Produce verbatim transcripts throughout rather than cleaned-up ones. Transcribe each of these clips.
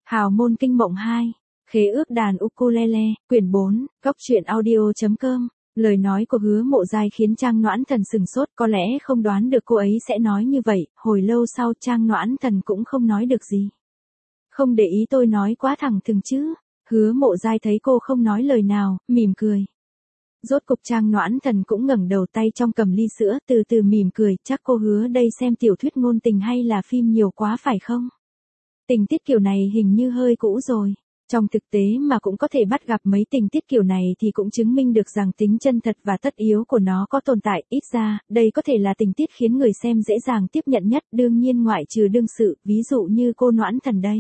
Hào môn kinh mộng hai, khế ước đàn ukulele, quyển bốn, góc truyện audio.com. Lời nói của Hứa Mộ Giai khiến Trang Noãn Thần sừng sốt, có lẽ không đoán được cô ấy sẽ nói như vậy, hồi lâu sau Trang Noãn Thần cũng không nói được gì. Không để ý tôi nói quá thẳng thừng chứ. Hứa Mộ Giai thấy cô không nói lời nào, mỉm cười. Rốt cục Trang Noãn Thần cũng ngẩng đầu tay trong cầm ly sữa, từ từ mỉm cười, chắc cô Hứa đây xem tiểu thuyết ngôn tình hay là phim nhiều quá phải không? Tình tiết kiểu này hình như hơi cũ rồi. Trong thực tế mà cũng có thể bắt gặp mấy tình tiết kiểu này thì cũng chứng minh được rằng tính chân thật và tất yếu của nó có tồn tại, ít ra, đây có thể là tình tiết khiến người xem dễ dàng tiếp nhận nhất, đương nhiên ngoại trừ đương sự, ví dụ như cô Noãn Thần đây.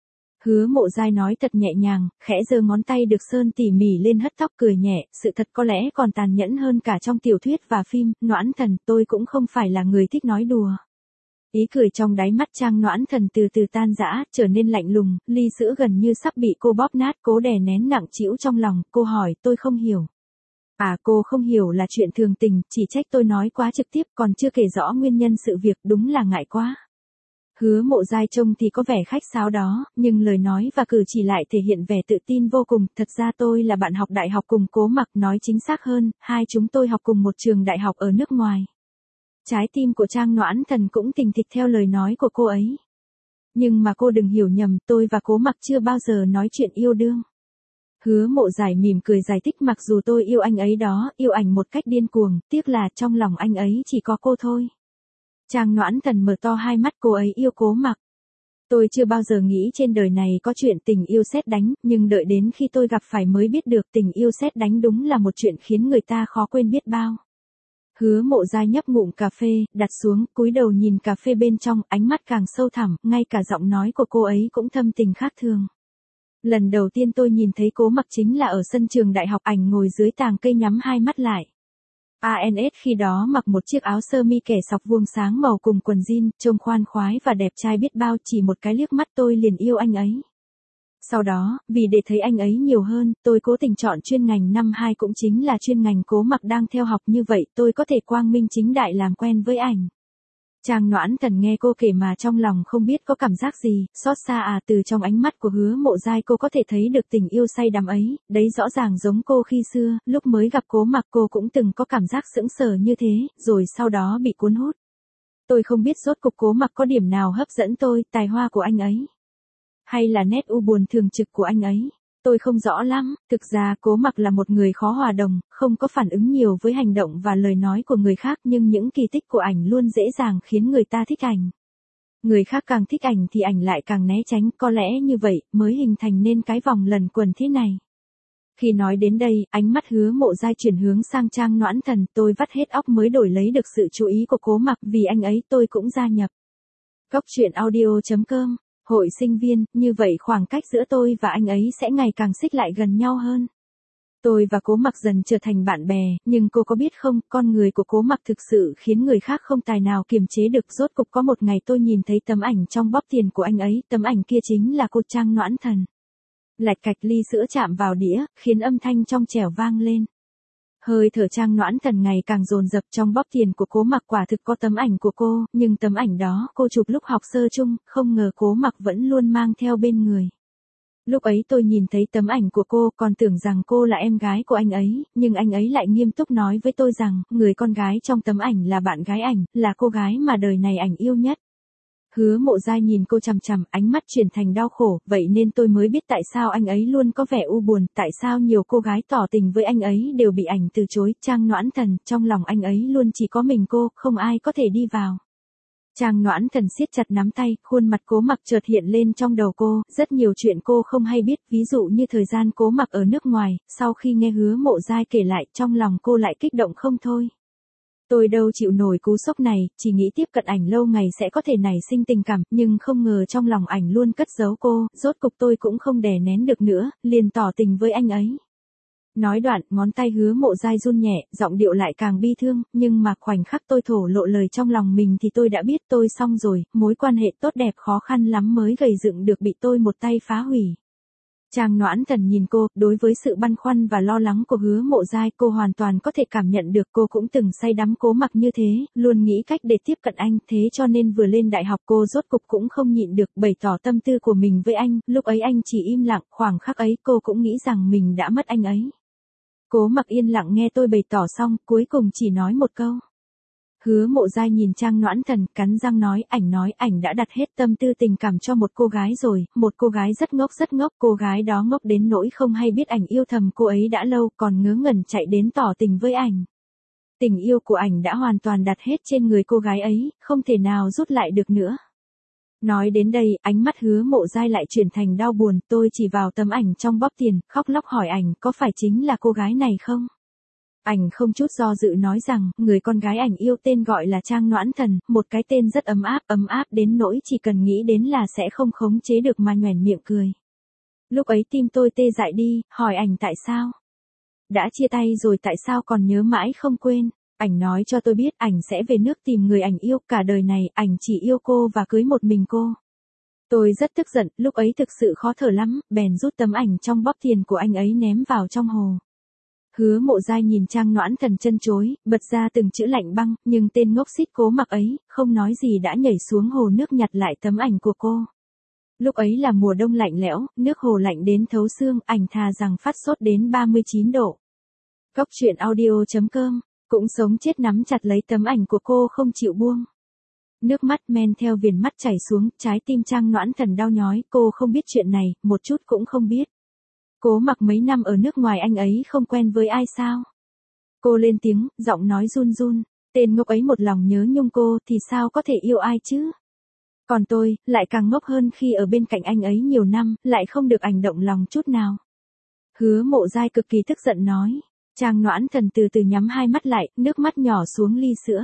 Hứa Mộ Giai nói thật nhẹ nhàng, khẽ giơ ngón tay được sơn tỉ mỉ lên hất tóc cười nhẹ, sự thật có lẽ còn tàn nhẫn hơn cả trong tiểu thuyết và phim, Noãn Thần, tôi cũng không phải là người thích nói đùa. Ý cười trong đáy mắt Trang Noãn Thần từ từ tan rã, trở nên lạnh lùng, ly sữa gần như sắp bị cô bóp nát, cố đè nén nặng trĩu trong lòng, cô hỏi, tôi không hiểu. À, cô không hiểu là chuyện thường tình, chỉ trách tôi nói quá trực tiếp, còn chưa kể rõ nguyên nhân sự việc, đúng là ngại quá. Hứa Mộ Giai trông thì có vẻ khách sáo đó, nhưng lời nói và cử chỉ lại thể hiện vẻ tự tin vô cùng, thật ra tôi là bạn học đại học cùng Cố Mặc, nói chính xác hơn, hai chúng tôi học cùng một trường đại học ở nước ngoài. Trái tim của Trang Noãn Thần cũng tình thịch theo lời nói của cô ấy. Nhưng mà cô đừng hiểu nhầm, tôi và Cố Mặc chưa bao giờ nói chuyện yêu đương. Hứa Mộ Giai mỉm cười giải thích, mặc dù tôi yêu anh ấy đó, yêu ảnh một cách điên cuồng, tiếc là trong lòng anh ấy chỉ có cô thôi. Trang Noãn Thần mở to hai mắt, cô ấy yêu Cố Mặc. Tôi chưa bao giờ nghĩ trên đời này có chuyện tình yêu sét đánh, nhưng đợi đến khi tôi gặp phải mới biết được tình yêu sét đánh đúng là một chuyện khiến người ta khó quên biết bao. Hứa Mộ Giai nhấp ngụm cà phê, đặt xuống, cúi đầu nhìn cà phê bên trong, ánh mắt càng sâu thẳm, ngay cả giọng nói của cô ấy cũng thâm tình khác thường. Lần đầu tiên tôi nhìn thấy Cố Mặc chính là ở sân trường đại học, ảnh ngồi dưới tàng cây nhắm hai mắt lại. a en ét khi đó mặc một chiếc áo sơ mi kẻ sọc vuông sáng màu cùng quần jean, trông khoan khoái và đẹp trai biết bao, chỉ một cái liếc mắt tôi liền yêu anh ấy. Sau đó, vì để thấy anh ấy nhiều hơn, tôi cố tình chọn chuyên ngành năm hai cũng chính là chuyên ngành Cố Mặc đang theo học, như vậy tôi có thể quang minh chính đại làm quen với ảnh. Trang Noãn Thần nghe cô kể mà trong lòng không biết có cảm giác gì, xót xa à, từ trong ánh mắt của Hứa Mộ Giai cô có thể thấy được tình yêu say đắm ấy, đấy rõ ràng giống cô khi xưa, lúc mới gặp Cố Mặc cô cũng từng có cảm giác sững sờ như thế, rồi sau đó bị cuốn hút. Tôi không biết rốt cục Cố Mặc có điểm nào hấp dẫn tôi, tài hoa của anh ấy. Hay là nét u buồn thường trực của anh ấy. Tôi không rõ lắm, thực ra Cố Mặc là một người khó hòa đồng, không có phản ứng nhiều với hành động và lời nói của người khác, nhưng những kỳ tích của ảnh luôn dễ dàng khiến người ta thích ảnh. Người khác càng thích ảnh thì ảnh lại càng né tránh, có lẽ như vậy mới hình thành nên cái vòng lẩn quẩn thế này. Khi nói đến đây, ánh mắt Hứa Mộ Giai chuyển hướng sang Trang Noãn Thần, tôi vắt hết óc mới đổi lấy được sự chú ý của Cố Mặc, vì anh ấy tôi cũng gia nhập. Góc truyện audio.com. Hội sinh viên, như vậy khoảng cách giữa tôi và anh ấy sẽ ngày càng xích lại gần nhau hơn. Tôi và Cố Mặc dần trở thành bạn bè, nhưng cô có biết không, con người của Cố Mặc thực sự khiến người khác không tài nào kiềm chế được. Rốt cục có một ngày tôi nhìn thấy tấm ảnh trong bóp tiền của anh ấy, tấm ảnh kia chính là cô Trang Noãn Thần. Lạch cạch ly sữa chạm vào đĩa, khiến âm thanh trong trẻo vang lên. Hơi thở Trang Noãn Thần ngày càng dồn dập, trong bóp tiền của Cố Mặc quả thực có tấm ảnh của cô, nhưng tấm ảnh đó cô chụp lúc học sơ chung, không ngờ Cố Mặc vẫn luôn mang theo bên người. Lúc ấy tôi nhìn thấy tấm ảnh của cô, còn tưởng rằng cô là em gái của anh ấy, nhưng anh ấy lại nghiêm túc nói với tôi rằng, người con gái trong tấm ảnh là bạn gái ảnh, là cô gái mà đời này ảnh yêu nhất. Hứa Mộ Giai nhìn cô chằm chằm, ánh mắt chuyển thành đau khổ, vậy nên tôi mới biết tại sao anh ấy luôn có vẻ u buồn, tại sao nhiều cô gái tỏ tình với anh ấy đều bị ảnh từ chối. Trang Noãn Thần, trong lòng anh ấy luôn chỉ có mình cô, không ai có thể đi vào. Trang Noãn Thần siết chặt nắm tay, khuôn mặt Cố Mặc chợt hiện lên trong đầu cô, rất nhiều chuyện cô không hay biết, ví dụ như thời gian Cố Mặc ở nước ngoài, sau khi nghe Hứa Mộ Giai kể lại, trong lòng cô lại kích động không thôi. Tôi đâu chịu nổi cú sốc này, chỉ nghĩ tiếp cận ảnh lâu ngày sẽ có thể nảy sinh tình cảm, nhưng không ngờ trong lòng ảnh luôn cất giấu cô, rốt cục tôi cũng không đè nén được nữa, liền tỏ tình với anh ấy. Nói đoạn, ngón tay Hứa Mộ Giai run nhẹ, giọng điệu lại càng bi thương, nhưng mà khoảnh khắc tôi thổ lộ lời trong lòng mình thì tôi đã biết tôi xong rồi, mối quan hệ tốt đẹp khó khăn lắm mới gầy dựng được bị tôi một tay phá hủy. Trang Noãn Thần nhìn cô, đối với sự băn khoăn và lo lắng của Hứa Mộ Giai cô hoàn toàn có thể cảm nhận được, cô cũng từng say đắm Cố Mặc như thế, luôn nghĩ cách để tiếp cận anh, thế cho nên vừa lên đại học cô rốt cục cũng không nhịn được bày tỏ tâm tư của mình với anh, lúc ấy anh chỉ im lặng, khoảng khắc ấy cô cũng nghĩ rằng mình đã mất anh ấy. Cố Mặc yên lặng nghe tôi bày tỏ xong, cuối cùng chỉ nói một câu. Hứa Mộ Giai nhìn Trang Noãn Thần, cắn răng nói, ảnh nói ảnh đã đặt hết tâm tư tình cảm cho một cô gái rồi, một cô gái rất ngốc rất ngốc, cô gái đó ngốc đến nỗi không hay biết ảnh yêu thầm cô ấy đã lâu, còn ngớ ngẩn chạy đến tỏ tình với ảnh. Tình yêu của ảnh đã hoàn toàn đặt hết trên người cô gái ấy, không thể nào rút lại được nữa. Nói đến đây, ánh mắt Hứa Mộ Giai lại chuyển thành đau buồn, tôi chỉ vào tấm ảnh trong bóp tiền, khóc lóc hỏi ảnh, có phải chính là cô gái này không? Ảnh không chút do dự nói rằng, người con gái ảnh yêu tên gọi là Trang Noãn Thần, một cái tên rất ấm áp, ấm áp đến nỗi chỉ cần nghĩ đến là sẽ không khống chế được mà nhoẻn miệng cười. Lúc ấy tim tôi tê dại đi, hỏi ảnh tại sao? Đã chia tay rồi tại sao còn nhớ mãi không quên? Ảnh nói cho tôi biết ảnh sẽ về nước tìm người ảnh yêu, cả đời này ảnh chỉ yêu cô và cưới một mình cô. Tôi rất tức giận, lúc ấy thực sự khó thở lắm, bèn rút tấm ảnh trong bóp tiền của anh ấy ném vào trong hồ. Hứa Mộ Giai nhìn Trang Noãn Thần chân chối, bật ra từng chữ lạnh băng, nhưng tên ngốc xít Cố Mặc ấy, không nói gì đã nhảy xuống hồ nước nhặt lại tấm ảnh của cô. Lúc ấy là mùa đông lạnh lẽo, nước hồ lạnh đến thấu xương, ảnh thà rằng phát sốt đến ba mươi chín độ. Góc truyện audio chấm com, cũng sống chết nắm chặt lấy tấm ảnh của cô không chịu buông. Nước mắt men theo viền mắt chảy xuống, trái tim Trang Noãn Thần đau nhói, cô không biết chuyện này, một chút cũng không biết. Cố Mặc mấy năm ở nước ngoài anh ấy không quen với ai sao? Cô lên tiếng, giọng nói run run, tên ngốc ấy một lòng nhớ nhung cô thì sao có thể yêu ai chứ? Còn tôi, lại càng ngốc hơn khi ở bên cạnh anh ấy nhiều năm, lại không được ảnh động lòng chút nào. Hứa Mộ Giai cực kỳ tức giận nói. Trang Noãn Thần từ từ nhắm hai mắt lại, nước mắt nhỏ xuống ly sữa.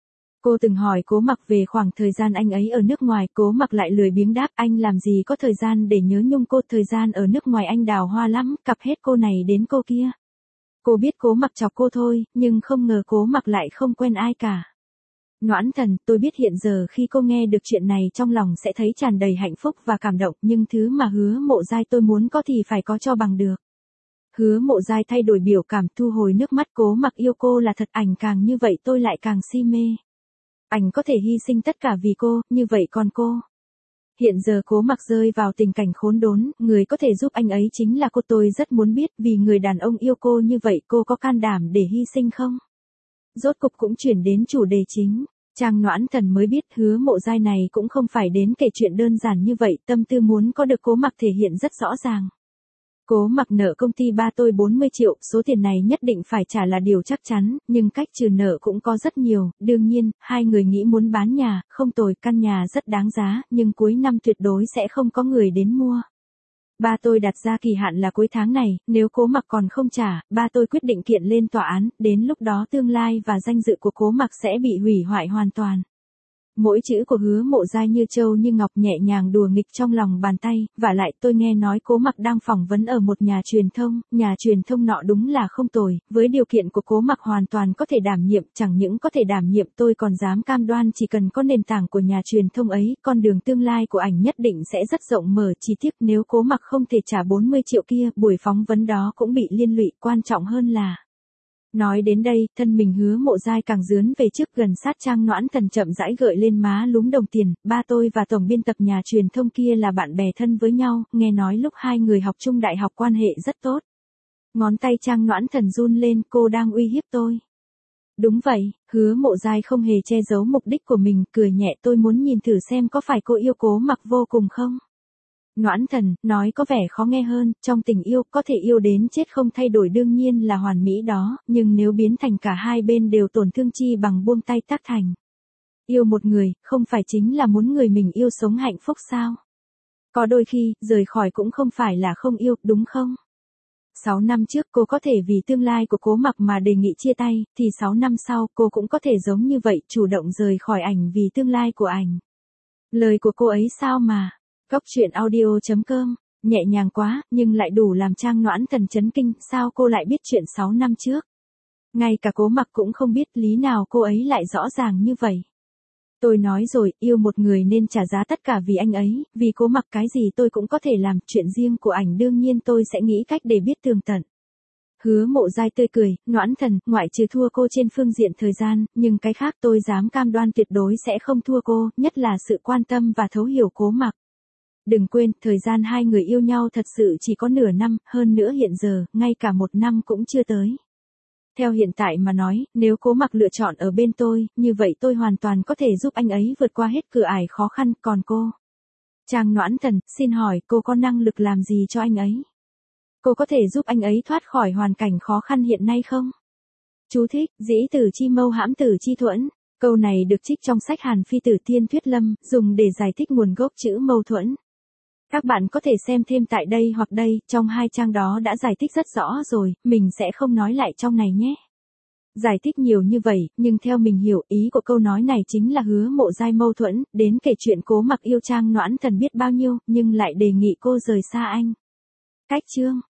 Cô từng hỏi Cố Mặc về khoảng thời gian anh ấy ở nước ngoài, Cố Mặc lại lười biếng đáp, anh làm gì có thời gian để nhớ nhung cô, thời gian ở nước ngoài anh đào hoa lắm, cặp hết cô này đến cô kia. Cô biết Cố Mặc chọc cô thôi, nhưng không ngờ Cố Mặc lại không quen ai cả. Noãn Thần, tôi biết hiện giờ khi cô nghe được chuyện này trong lòng sẽ thấy tràn đầy hạnh phúc và cảm động, nhưng thứ mà Hứa Mộ Giai tôi muốn có thì phải có cho bằng được. Hứa Mộ Giai thay đổi biểu cảm, thu hồi nước mắt. Cố Mặc yêu cô là thật, ảnh càng như vậy tôi lại càng si mê. Ảnh có thể hy sinh tất cả vì cô, như vậy còn cô. Hiện giờ Cố Mặc rơi vào tình cảnh khốn đốn, người có thể giúp anh ấy chính là cô. Tôi rất muốn biết, vì người đàn ông yêu cô như vậy cô có can đảm để hy sinh không? Rốt cục cũng chuyển đến chủ đề chính. Trang Noãn Thần mới biết Hứa Mộ Giai này cũng không phải đến kể chuyện đơn giản như vậy, tâm tư muốn có được Cố Mặc thể hiện rất rõ ràng. Cố Mặc nợ công ty ba tôi bốn mươi triệu, số tiền này nhất định phải trả là điều chắc chắn, nhưng cách trừ nợ cũng có rất nhiều, đương nhiên, hai người nghĩ muốn bán nhà, không tồi, căn nhà rất đáng giá, nhưng cuối năm tuyệt đối sẽ không có người đến mua. Ba tôi đặt ra kỳ hạn là cuối tháng này, nếu Cố Mặc còn không trả, ba tôi quyết định kiện lên tòa án, đến lúc đó tương lai và danh dự của Cố Mặc sẽ bị hủy hoại hoàn toàn. Mỗi chữ của Hứa Mộ Giai như châu như ngọc, nhẹ nhàng đùa nghịch trong lòng bàn tay, vả lại tôi nghe nói Cố Mặc đang phỏng vấn ở một nhà truyền thông, nhà truyền thông nọ đúng là không tồi, với điều kiện của Cố Mặc hoàn toàn có thể đảm nhiệm, chẳng những có thể đảm nhiệm tôi còn dám cam đoan chỉ cần có nền tảng của nhà truyền thông ấy, con đường tương lai của ảnh nhất định sẽ rất rộng mở. Chỉ tiếc nếu Cố Mặc không thể trả bốn mươi triệu kia, buổi phỏng vấn đó cũng bị liên lụy, quan trọng hơn là... Nói đến đây, thân mình Hứa Mộ Giai càng dướn về trước, gần sát Trang Noãn Thần, chậm rãi gợi lên má lúm đồng tiền. Ba tôi và tổng biên tập nhà truyền thông kia là bạn bè thân với nhau, nghe nói lúc hai người học chung đại học quan hệ rất tốt. Ngón tay Trang Noãn Thần run lên, cô đang uy hiếp tôi. Đúng vậy, Hứa Mộ Giai không hề che giấu mục đích của mình, cười nhẹ, tôi muốn nhìn thử xem có phải cô yêu Cố Mặc vô cùng không? Noãn Thần, nói có vẻ khó nghe hơn, trong tình yêu, có thể yêu đến chết không thay đổi đương nhiên là hoàn mỹ đó, nhưng nếu biến thành cả hai bên đều tổn thương chi bằng buông tay tác thành. Yêu một người, không phải chính là muốn người mình yêu sống hạnh phúc sao? Có đôi khi, rời khỏi cũng không phải là không yêu, đúng không? Sáu năm trước cô có thể vì tương lai của Cố Mặc mà đề nghị chia tay, thì sáu năm sau cô cũng có thể giống như vậy, chủ động rời khỏi ảnh vì tương lai của ảnh. Lời của cô ấy sao mà... Góc truyện audio chấm com, nhẹ nhàng quá, nhưng lại đủ làm Trang Noãn Thần chấn kinh, sao cô lại biết chuyện sáu năm trước? Ngay cả Cố Mặc cũng không biết, lý nào cô ấy lại rõ ràng như vậy? Tôi nói rồi, yêu một người nên trả giá tất cả vì anh ấy, vì Cố Mặc cái gì tôi cũng có thể làm, chuyện riêng của ảnh đương nhiên tôi sẽ nghĩ cách để biết tường tận. Hứa Mộ Giai tươi cười, Noãn Thần, ngoại trừ thua cô trên phương diện thời gian, nhưng cái khác tôi dám cam đoan tuyệt đối sẽ không thua cô, nhất là sự quan tâm và thấu hiểu Cố Mặc. Đừng quên, thời gian hai người yêu nhau thật sự chỉ có nửa năm, hơn nữa hiện giờ, ngay cả một năm cũng chưa tới. Theo hiện tại mà nói, nếu Cố Mặc lựa chọn ở bên tôi, như vậy tôi hoàn toàn có thể giúp anh ấy vượt qua hết cửa ải khó khăn, còn cô? Trang Noãn Thần, xin hỏi cô có năng lực làm gì cho anh ấy? Cô có thể giúp anh ấy thoát khỏi hoàn cảnh khó khăn hiện nay không? Chú thích, dĩ tử chi mâu hãm tử chi thuẫn. Câu này được trích trong sách Hàn Phi Tử Tiên Thuyết Lâm, dùng để giải thích nguồn gốc chữ mâu thuẫn. Các bạn có thể xem thêm tại đây hoặc đây, trong hai trang đó đã giải thích rất rõ rồi, mình sẽ không nói lại trong này nhé. Giải thích nhiều như vậy, nhưng theo mình hiểu, ý của câu nói này chính là Hứa Mộ Giai mâu thuẫn, đến kể chuyện Cố Mặc yêu Trang Noãn Thần biết bao nhiêu, nhưng lại đề nghị cô rời xa anh. Cách chương